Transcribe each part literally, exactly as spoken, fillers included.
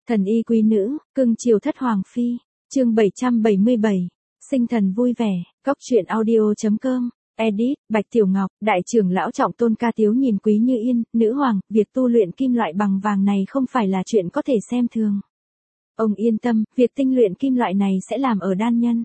Thần y quý nữ, cưng chiều thất hoàng phi, chương bảy trăm bảy mươi bảy, sinh thần vui vẻ, cóc truyện audio.com, edit, Bạch Tiểu Ngọc, đại trưởng lão Trọng Tôn Ca Tiếu nhìn Quý Như Yên, nữ hoàng, việc tu luyện kim loại bằng vàng này không phải là chuyện có thể xem thường. Ông yên tâm, việc tinh luyện kim loại này sẽ làm ở đan nhân.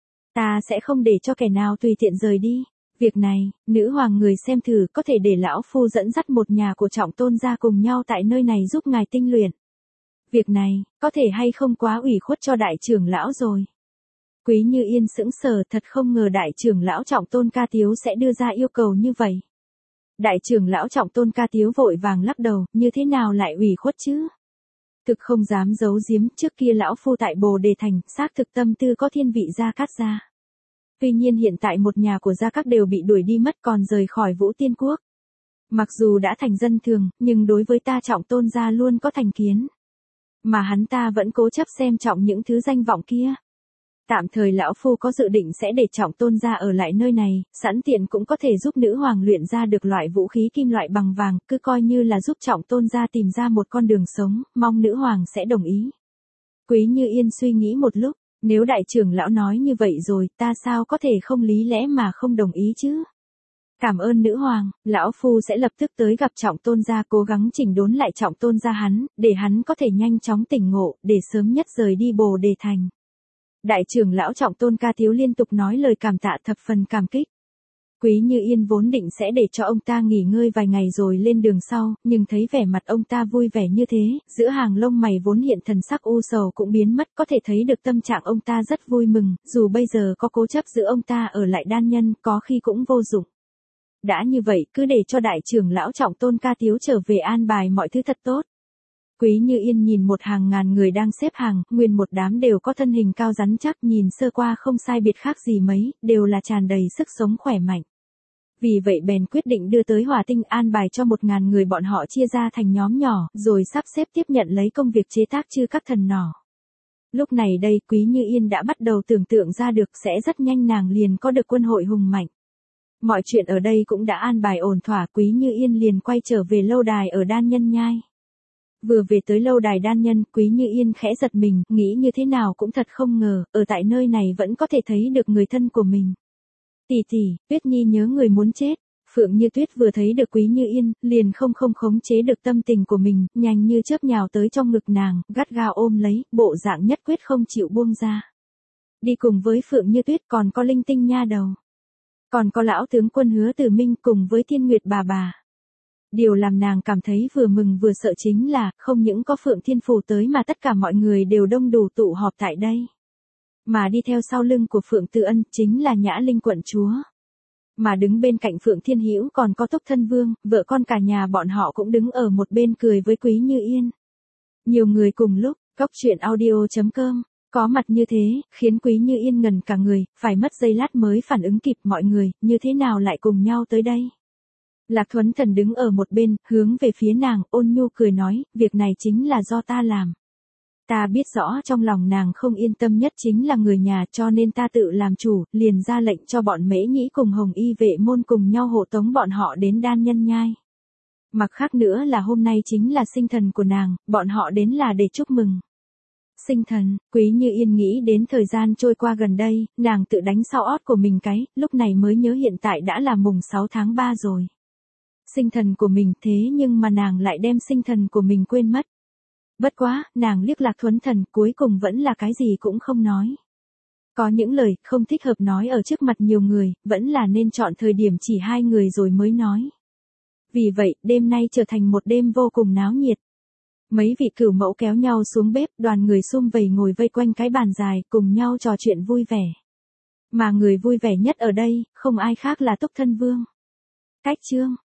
Ta sẽ không để cho kẻ nào tùy tiện rời đi. Việc này, nữ hoàng người xem thử có thể để lão phu dẫn dắt một nhà của Trọng Tôn ra cùng nhau tại nơi này giúp ngài tinh luyện. Việc này, có thể hay không quá ủy khuất cho đại trưởng lão rồi. Quý Như Yên sững sờ, thật không ngờ đại trưởng lão Trọng Tôn Ca Tiếu sẽ đưa ra yêu cầu như vậy. Đại trưởng lão Trọng Tôn Ca Tiếu vội vàng lắc đầu, như thế nào lại ủy khuất chứ? Thực không dám giấu giếm, trước kia lão phu tại Bồ Đề Thành, xác thực tâm tư có thiên vị Gia Cát gia. Tuy nhiên hiện tại một nhà của Gia Cát đều bị đuổi đi mất còn rời khỏi Vũ Tiên Quốc. Mặc dù đã thành dân thường, nhưng đối với ta Trọng Tôn gia luôn có thành kiến. Mà hắn ta vẫn cố chấp xem trọng những thứ danh vọng kia. Tạm thời lão phu có dự định sẽ để Trọng Tôn gia ở lại nơi này, sẵn tiện cũng có thể giúp nữ hoàng luyện ra được loại vũ khí kim loại bằng vàng, cứ coi như là giúp Trọng Tôn gia tìm ra một con đường sống, mong nữ hoàng sẽ đồng ý. Quý Như Yên suy nghĩ một lúc, nếu đại trưởng lão nói như vậy rồi, ta sao có thể không lý lẽ mà không đồng ý chứ? Cảm ơn nữ hoàng, lão phu sẽ lập tức tới gặp Trọng Tôn gia cố gắng chỉnh đốn lại Trọng Tôn gia hắn, để hắn có thể nhanh chóng tỉnh ngộ, để sớm nhất rời đi Bồ Đề Thành. Đại trưởng lão Trọng Tôn Ca Tiếu liên tục nói lời cảm tạ thập phần cảm kích. Quý Như Yên vốn định sẽ để cho ông ta nghỉ ngơi vài ngày rồi lên đường sau, nhưng thấy vẻ mặt ông ta vui vẻ như thế, giữa hàng lông mày vốn hiện thần sắc u sầu cũng biến mất, có thể thấy được tâm trạng ông ta rất vui mừng, dù bây giờ có cố chấp giữ ông ta ở lại đan nhân, có khi cũng vô dụng. Đã như vậy, cứ để cho đại trưởng lão Trọng Tôn Ca Tiếu trở về an bài mọi thứ thật tốt. Quý Như Yên nhìn một hàng ngàn người đang xếp hàng, nguyên một đám đều có thân hình cao rắn chắc, nhìn sơ qua không sai biệt khác gì mấy, đều là tràn đầy sức sống khỏe mạnh. Vì vậy bèn quyết định đưa tới Hỏa Tinh an bài cho một ngàn người bọn họ chia ra thành nhóm nhỏ, rồi sắp xếp tiếp nhận lấy công việc chế tác chư các thần nỏ. Lúc này đây Quý Như Yên đã bắt đầu tưởng tượng ra được sẽ rất nhanh nàng liền có được quân hội hùng mạnh. Mọi chuyện ở đây cũng đã an bài ổn thỏa, Quý Như Yên liền quay trở về lâu đài ở Đan Nhân Nhai. Vừa về tới lâu đài đan nhân, Quý Như Yên khẽ giật mình, nghĩ như thế nào cũng thật không ngờ, ở tại nơi này vẫn có thể thấy được người thân của mình. Tỷ tỷ, Tuyết Nhi nhớ người muốn chết. Phượng Như Tuyết vừa thấy được Quý Như Yên, liền không không khống chế được tâm tình của mình, nhanh như chớp nhào tới trong ngực nàng, gắt gao ôm lấy, bộ dạng nhất quyết không chịu buông ra. Đi cùng với Phượng Như Tuyết còn có Linh Tinh nha đầu. Còn có lão tướng quân Hứa Tử Minh cùng với Thiên Nguyệt bà bà. Điều làm nàng cảm thấy vừa mừng vừa sợ chính là, không những có Phượng Thiên Phủ tới mà tất cả mọi người đều đông đủ tụ họp tại đây. Mà đi theo sau lưng của Phượng Tự Ân chính là Nhã Linh quận chúa. Mà đứng bên cạnh Phượng Thiên Hữu còn có Túc Thân Vương, vợ con cả nhà bọn họ cũng đứng ở một bên cười với Quý Như Yên. Nhiều người cùng lúc, cóc truyện audio.com, có mặt như thế, khiến Quý Như Yên ngần cả người, phải mất giây lát mới phản ứng kịp mọi người, như thế nào lại cùng nhau tới đây. Lạc Thuấn Thần đứng ở một bên, hướng về phía nàng, ôn nhu cười nói, việc này chính là do ta làm. Ta biết rõ trong lòng nàng không yên tâm nhất chính là người nhà, cho nên ta tự làm chủ, liền ra lệnh cho bọn Mễ Nhĩ cùng Hồng Y vệ môn cùng nhau hộ tống bọn họ đến Đan Nhân Nhai. Mặt khác nữa là hôm nay chính là sinh thần của nàng, bọn họ đến là để chúc mừng. Sinh thần, Quý Như Yên nghĩ đến thời gian trôi qua gần đây, nàng tự đánh sau ót của mình cái, lúc này mới nhớ hiện tại đã là mùng sáu tháng ba rồi. Sinh thần của mình, thế nhưng mà nàng lại đem sinh thần của mình quên mất. Bất quá, nàng liếc Lạc Thuấn Thần, cuối cùng vẫn là cái gì cũng không nói. Có những lời không thích hợp nói ở trước mặt nhiều người, vẫn là nên chọn thời điểm chỉ hai người rồi mới nói. Vì vậy, đêm nay trở thành một đêm vô cùng náo nhiệt. Mấy vị cửu mẫu kéo nhau xuống bếp, đoàn người sum vầy ngồi vây quanh cái bàn dài, cùng nhau trò chuyện vui vẻ. Mà người vui vẻ nhất ở đây, không ai khác là Túc Thân Vương. Cách chương